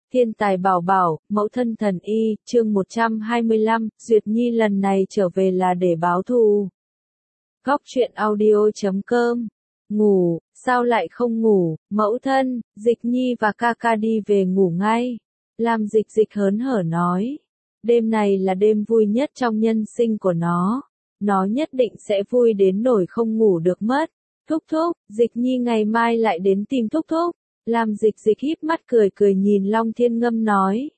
Thiên tài bảo bảo, mẫu thân thần y, chương 125, Duyệt Nhi lần này trở về là để báo thù. Góc truyện audio.com. Ngủ, sao lại không ngủ, mẫu thân, Dịch Nhi và ca ca đi về ngủ ngay. Lam Dịch Dịch hớn hở nói. Đêm này là đêm vui nhất trong nhân sinh của nó. Nó nhất định sẽ vui đến nỗi không ngủ được mất. Thúc thúc, Dịch Nhi ngày mai lại đến tìm thúc thúc. Lam Dịch Dịch híp mắt cười cười nhìn Long Thiên Ngâm nói.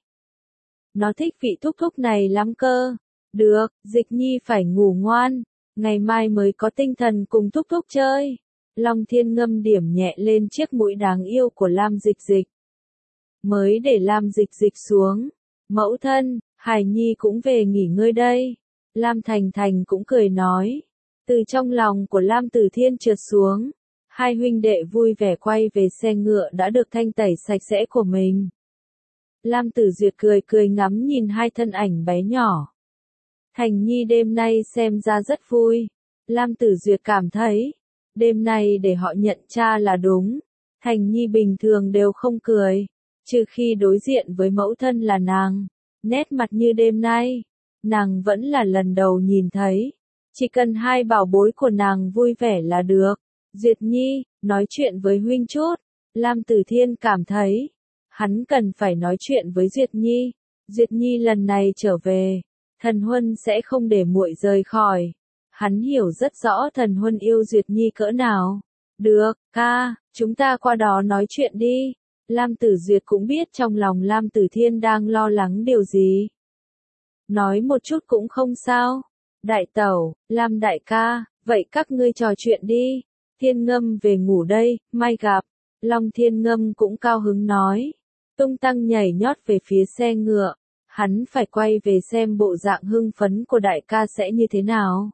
Nó thích vị thúc thúc này lắm cơ. Được, Dịch Nhi phải ngủ ngoan. Ngày mai mới có tinh thần cùng thúc thúc chơi. Long Thiên Ngâm điểm nhẹ lên chiếc mũi đáng yêu của Lam Dịch Dịch. Mới để Lam Dịch Dịch xuống. Mẫu thân, Hải Nhi cũng về nghỉ ngơi đây. Lam Thành Thành cũng cười nói. Từ trong lòng của Lam Tử Thiên trượt xuống. Hai huynh đệ vui vẻ quay về xe ngựa đã được thanh tẩy sạch sẽ của mình. Lam Tử Duyệt cười cười ngắm nhìn hai thân ảnh bé nhỏ. Thành Nhi đêm nay xem ra rất vui. Lam Tử Duyệt cảm thấy, đêm nay để họ nhận cha là đúng. Thành Nhi bình thường đều không cười, trừ khi đối diện với mẫu thân là nàng. Nét mặt như đêm nay, nàng vẫn là lần đầu nhìn thấy. Chỉ cần hai bảo bối của nàng vui vẻ là được. Duyệt Nhi, nói chuyện với huynh chút. Lam Tử Thiên cảm thấy, hắn cần phải nói chuyện với Duyệt Nhi. Duyệt Nhi lần này trở về, Thần Huân sẽ không để muội rời khỏi. Hắn hiểu rất rõ Thần Huân yêu Duyệt Nhi cỡ nào. Được, ca, chúng ta qua đó nói chuyện đi. Lam Tử Duyệt cũng biết trong lòng Lam Tử Thiên đang lo lắng điều gì. Nói một chút cũng không sao. Đại tẩu, Lam đại ca, vậy các ngươi trò chuyện đi. Thiên Ngâm về ngủ đây, mai gặp. Long Thiên Ngâm cũng cao hứng nói. Tung tăng nhảy nhót về phía xe ngựa. Hắn phải quay về xem bộ dạng hưng phấn của đại ca sẽ như thế nào.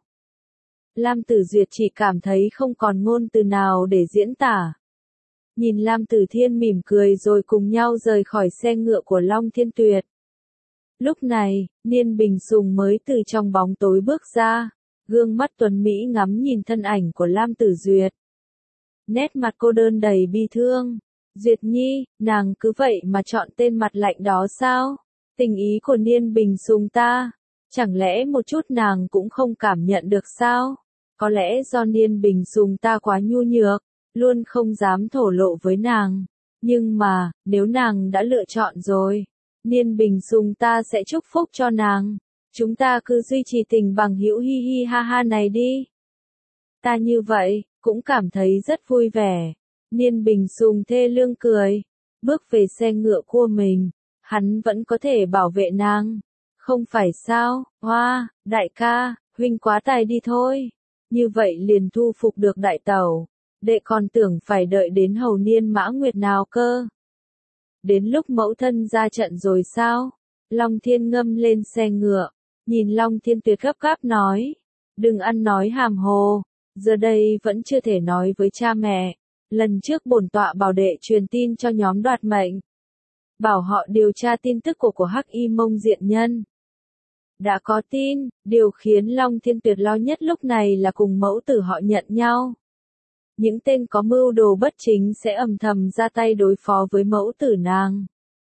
Lam Tử Duyệt chỉ cảm thấy không còn ngôn từ nào để diễn tả. Nhìn Lam Tử Thiên mỉm cười rồi cùng nhau rời khỏi xe ngựa của Long Thiên Tuyệt. Lúc này, Niên Bình Sùng mới từ trong bóng tối bước ra. Gương mắt tuấn Mỹ ngắm nhìn thân ảnh của Lam Tử Duyệt. Nét mặt cô đơn đầy bi thương. Duyệt Nhi, nàng cứ vậy mà chọn tên mặt lạnh đó sao? Tình ý của Niên Bình Sùng ta, chẳng lẽ một chút nàng cũng không cảm nhận được sao? Có lẽ do Niên Bình Sùng ta quá nhu nhược, luôn không dám thổ lộ với nàng. Nhưng mà, nếu nàng đã lựa chọn rồi, Niên Bình Sùng ta sẽ chúc phúc cho nàng. Chúng ta cứ duy trì tình bằng hữu hi hi ha ha này đi. Ta như vậy, cũng cảm thấy rất vui vẻ. Niên Bình Sùng thê lương cười. Bước về xe ngựa của mình. Hắn vẫn có thể bảo vệ nàng. Không phải sao, hoa, đại ca, huynh quá tài đi thôi. Như vậy liền thu phục được đại tẩu. Đệ còn tưởng phải đợi đến hầu niên mã nguyệt nào cơ. Đến lúc mẫu thân ra trận rồi sao? Long Thiên Ngâm lên xe ngựa. Nhìn Long Thiên Tuyệt gấp gáp nói. Đừng ăn nói hàm hồ. Giờ đây vẫn chưa thể nói với cha mẹ. Lần trước bổn tọa bảo đệ truyền tin cho nhóm đoạt mệnh. Bảo họ điều tra tin tức của Hắc Y Mông Diện Nhân. Đã có tin, điều khiến Long Thiên Tuyệt lo nhất lúc này là cùng mẫu tử họ nhận nhau. Những tên có mưu đồ bất chính sẽ âm thầm ra tay đối phó với mẫu tử nàng.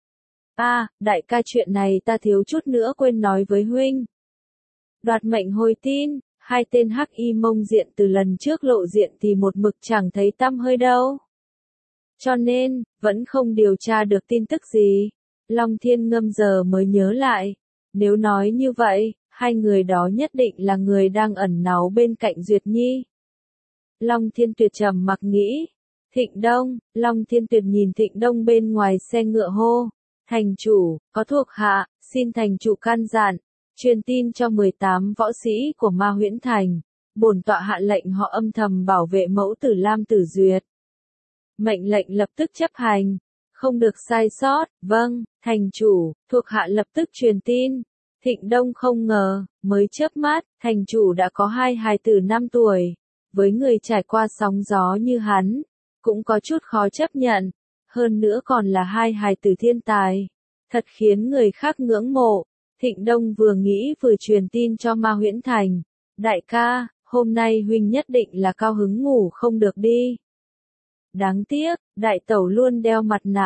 Đại ca chuyện này ta thiếu chút nữa quên nói với huynh. Đoạt mệnh hồi tin, hai tên Hắc Y Mông Diện từ lần trước lộ diện thì một mực chẳng thấy tăm hơi đâu. Cho nên, vẫn không điều tra được tin tức gì. Long Thiên Ngâm giờ mới nhớ lại. Nếu nói như vậy, hai người đó nhất định là người đang ẩn náu bên cạnh Duyệt Nhi. Long Thiên Tuyệt trầm mặc nghĩ. Thịnh Đông, Long Thiên Tuyệt nhìn Thịnh Đông bên ngoài xe ngựa hô. Thành chủ, có thuộc hạ, xin thành chủ can dặn. Truyền tin cho 18 võ sĩ của Ma Huyễn Thành. Bổn tọa hạ lệnh họ âm thầm bảo vệ mẫu tử Lam Tử Duyệt. Mệnh lệnh lập tức chấp hành. Không được sai sót, vâng, thành chủ, thuộc hạ lập tức truyền tin. Thịnh Đông không ngờ, mới chớp mắt, thành chủ đã có hai hài tử 5 tuổi. Với người trải qua sóng gió như hắn, cũng có chút khó chấp nhận. Hơn nữa còn là hai hài tử thiên tài. Thật khiến người khác ngưỡng mộ. Thịnh Đông vừa nghĩ vừa truyền tin cho Ma Huyễn Thành. Đại ca, hôm nay huynh nhất định là cao hứng ngủ không được đi. Đáng tiếc, đại tẩu luôn đeo mặt nạ.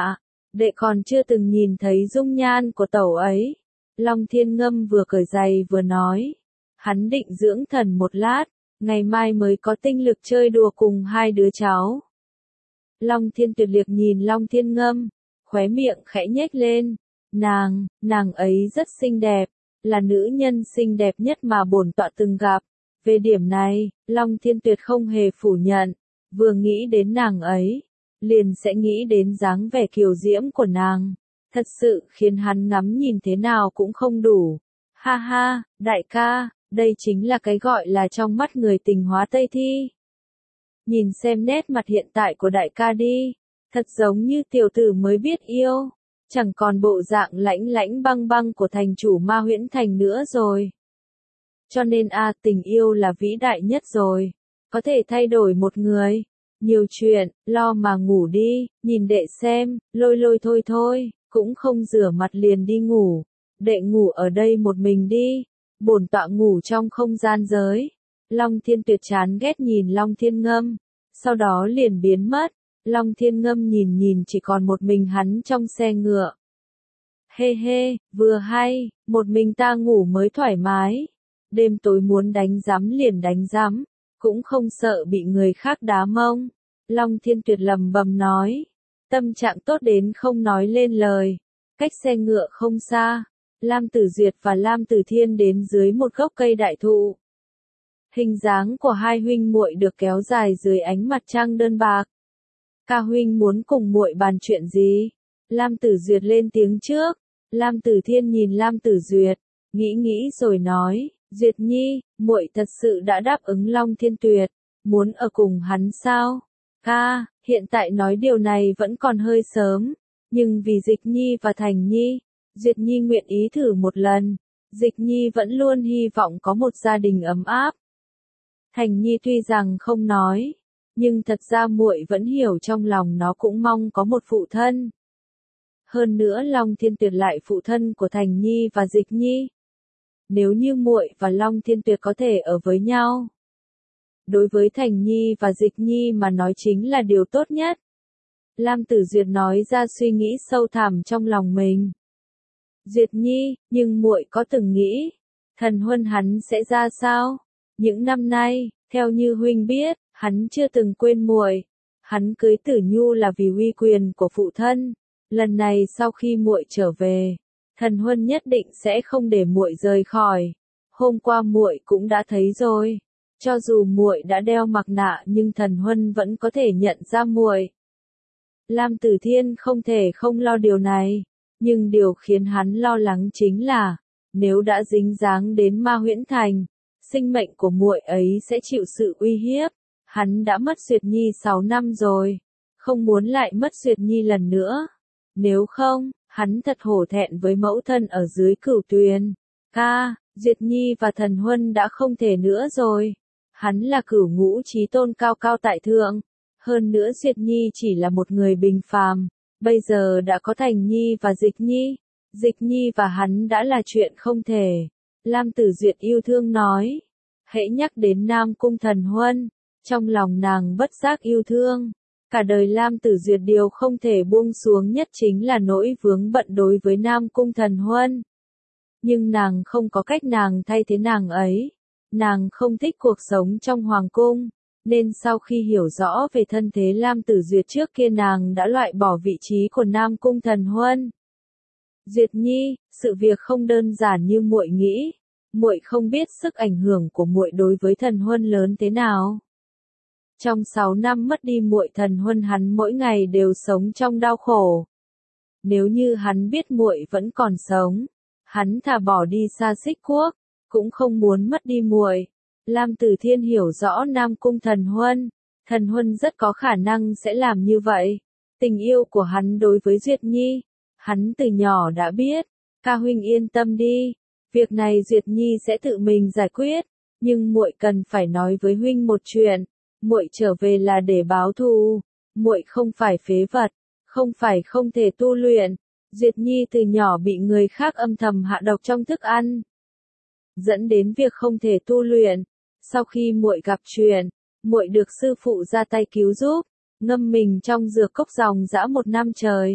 Đệ còn chưa từng nhìn thấy dung nhan của tẩu ấy. Long Thiên Ngâm vừa cởi giày vừa nói. Hắn định dưỡng thần một lát, ngày mai mới có tinh lực chơi đùa cùng hai đứa cháu. Long Thiên Tuyệt liếc nhìn Long Thiên Ngâm, khóe miệng khẽ nhếch lên. Nàng ấy rất xinh đẹp, là nữ nhân xinh đẹp nhất mà bổn tọa từng gặp. Về điểm này, Long Thiên Tuyệt không hề phủ nhận, vừa nghĩ đến nàng ấy, liền sẽ nghĩ đến dáng vẻ kiều diễm của nàng. Thật sự khiến hắn ngắm nhìn thế nào cũng không đủ. Ha ha, đại ca, đây chính là cái gọi là trong mắt người tình hóa Tây Thi. Nhìn xem nét mặt hiện tại của đại ca đi, thật giống như tiểu tử mới biết yêu, chẳng còn bộ dạng lãnh lãnh băng băng của thành chủ Ma Huyễn Thành nữa rồi. Cho nên tình yêu là vĩ đại nhất rồi, có thể thay đổi một người. Nhiều chuyện, lo mà ngủ đi, nhìn đệ xem, lôi thôi, cũng không rửa mặt liền đi ngủ. Đệ ngủ ở đây một mình đi, bổn tọa ngủ trong không gian giới. Long Thiên Tuyệt chán ghét nhìn Long Thiên Ngâm, sau đó liền biến mất. Long Thiên Ngâm nhìn chỉ còn một mình hắn trong xe ngựa. Hê, vừa hay, một mình ta ngủ mới thoải mái. Đêm tối muốn đánh rắm liền đánh rắm, cũng không sợ bị người khác đá mông. Long Thiên Tuyệt lẩm bẩm nói, tâm trạng tốt đến không nói lên lời. Cách xe ngựa không xa, Lam Tử Duyệt và Lam Tử Thiên đến dưới một gốc cây đại thụ. Hình dáng của hai huynh muội được kéo dài dưới ánh mặt trăng đơn bạc. Ca huynh muốn cùng muội bàn chuyện gì? Lam Tử Duyệt lên tiếng trước. Lam Tử Thiên nhìn Lam Tử Duyệt, nghĩ rồi nói, Duyệt Nhi, muội thật sự đã đáp ứng Long Thiên Tuyệt, muốn ở cùng hắn sao? Ca, hiện tại nói điều này vẫn còn hơi sớm, nhưng vì Dịch Nhi và Thành Nhi, Duyệt Nhi nguyện ý thử một lần. Dịch Nhi vẫn luôn hy vọng có một gia đình ấm áp. Thành Nhi tuy rằng không nói, nhưng thật ra muội vẫn hiểu trong lòng nó cũng mong có một phụ thân. Hơn nữa Long Thiên Tuyệt lại phụ thân của Thành Nhi và Dịch Nhi. Nếu như muội và Long Thiên Tuyệt có thể ở với nhau, đối với Thành Nhi và Dịch Nhi mà nói chính là điều tốt nhất. Lam Tử Duyệt nói ra suy nghĩ sâu thẳm trong lòng mình. Duyệt Nhi, nhưng muội có từng nghĩ, thần huân hắn sẽ ra sao? Những năm nay, theo như huynh biết, hắn chưa từng quên muội. Hắn cưới Tử Nhu là vì uy quyền của phụ thân. Lần này sau khi muội trở về, thần huân nhất định sẽ không để muội rời khỏi. Hôm qua muội cũng đã thấy rồi. Cho dù muội đã đeo mặt nạ nhưng thần huân vẫn có thể nhận ra muội. Lam Tử Thiên không thể không lo điều này, nhưng điều khiến hắn lo lắng chính là, nếu đã dính dáng đến Ma Huyễn Thành, sinh mệnh của muội ấy sẽ chịu sự uy hiếp. Hắn đã mất Duyệt Nhi 6 năm rồi, không muốn lại mất Duyệt Nhi lần nữa. Nếu không, hắn thật hổ thẹn với mẫu thân ở dưới Cửu Tuyền. Ca, Duyệt Nhi và thần huân đã không thể nữa rồi. Hắn là Cửu Ngũ Chí Tôn cao cao tại thượng. Hơn nữa Duyệt Nhi chỉ là một người bình phàm. Bây giờ đã có Thành Nhi và Dịch Nhi. Dịch Nhi và hắn đã là chuyện không thể. Lam Tử Duyệt yêu thương nói. Hễ nhắc đến Nam Cung Thần Huân, trong lòng nàng bất giác yêu thương. Cả đời Lam Tử Duyệt điều không thể buông xuống nhất chính là nỗi vướng bận đối với Nam Cung Thần Huân. Nhưng nàng không có cách nàng thay thế nàng ấy. Nàng không thích cuộc sống trong hoàng cung, nên sau khi hiểu rõ về thân thế Lam Tử Duyệt trước kia nàng đã loại bỏ vị trí của Nam Cung Thần Huân. Duyệt Nhi, sự việc không đơn giản như muội nghĩ. Muội không biết sức ảnh hưởng của muội đối với Thần Huân lớn thế nào. Trong 6 năm mất đi muội, Thần Huân hắn mỗi ngày đều sống trong đau khổ. Nếu như hắn biết muội vẫn còn sống, hắn thà bỏ đi xa Xích Quốc, cũng không muốn mất đi muội. Lam Tử Thiên hiểu rõ Nam Cung Thần Huân rất có khả năng sẽ làm như vậy. Tình yêu của hắn đối với Duyệt Nhi, hắn từ nhỏ đã biết. Ca huynh yên tâm đi, việc này Duyệt Nhi sẽ tự mình giải quyết, nhưng muội cần phải nói với huynh một chuyện. Muội trở về là để báo thù, muội không phải phế vật, không phải không thể tu luyện. Duyệt Nhi từ nhỏ bị người khác âm thầm hạ độc trong thức ăn, dẫn đến việc không thể tu luyện. Sau khi muội gặp chuyện, muội được sư phụ ra tay cứu giúp, ngâm mình trong dược cốc dòng dã 1 năm trời.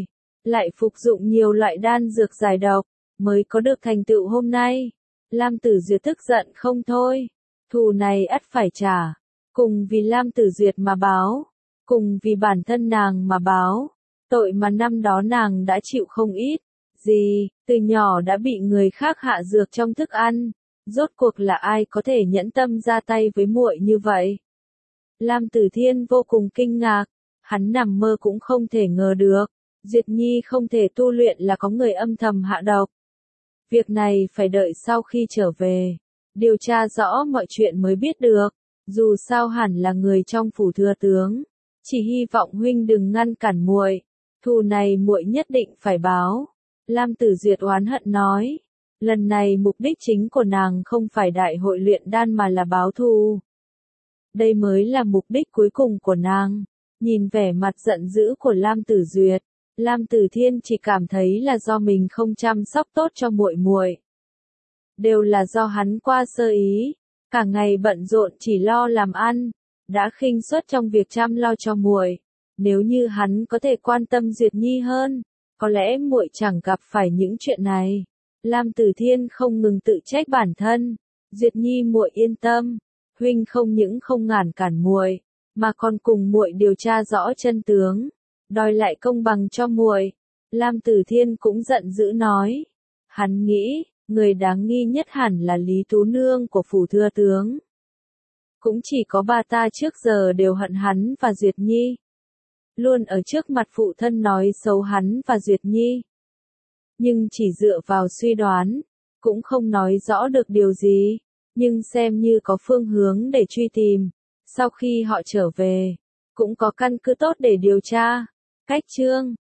lại phục dụng nhiều loại đan dược giải độc, mới có được thành tựu hôm nay. Lam Tử Duyệt tức giận không thôi, thù này ắt phải trả, cùng vì Lam Tử Duyệt mà báo, cùng vì bản thân nàng mà báo, tội mà năm đó nàng đã chịu không ít. Gì, từ nhỏ đã bị người khác hạ dược trong thức ăn, rốt cuộc là ai có thể nhẫn tâm ra tay với muội như vậy? Lam Tử Thiên vô cùng kinh ngạc, hắn nằm mơ cũng không thể ngờ được, Duyệt Nhi không thể tu luyện là có người âm thầm hạ độc. Việc này phải đợi sau khi trở về, điều tra rõ mọi chuyện mới biết được, dù sao hẳn là người trong phủ thừa tướng, chỉ hy vọng huynh đừng ngăn cản muội, thù này muội nhất định phải báo. Lam Tử Duyệt oán hận nói, lần này mục đích chính của nàng không phải đại hội luyện đan mà là báo thù. Đây mới là mục đích cuối cùng của nàng. Nhìn vẻ mặt giận dữ của Lam Tử Duyệt, Lam Tử Thiên chỉ cảm thấy là do mình không chăm sóc tốt cho muội muội. Đều là do hắn qua sơ ý, cả ngày bận rộn chỉ lo làm ăn, đã khinh suất trong việc chăm lo cho muội. Nếu như hắn có thể quan tâm Duyệt Nhi hơn, có lẽ muội chẳng gặp phải những chuyện này. Lam Tử Thiên không ngừng tự trách bản thân. Duyệt Nhi muội yên tâm, huynh không những không ngăn cản muội, mà còn cùng muội điều tra rõ chân tướng, đòi lại công bằng cho muội. Lam Tử Thiên cũng giận dữ nói. Hắn nghĩ, người đáng nghi nhất hẳn là Lý Tú Nương của phủ thừa tướng. Cũng chỉ có bà ta trước giờ đều hận hắn và Duyệt Nhi. Luôn ở trước mặt phụ thân nói xấu hắn và Duyệt Nhi. Nhưng chỉ dựa vào suy đoán, cũng không nói rõ được điều gì, nhưng xem như có phương hướng để truy tìm. Sau khi họ trở về, cũng có căn cứ tốt để điều tra. Cách chương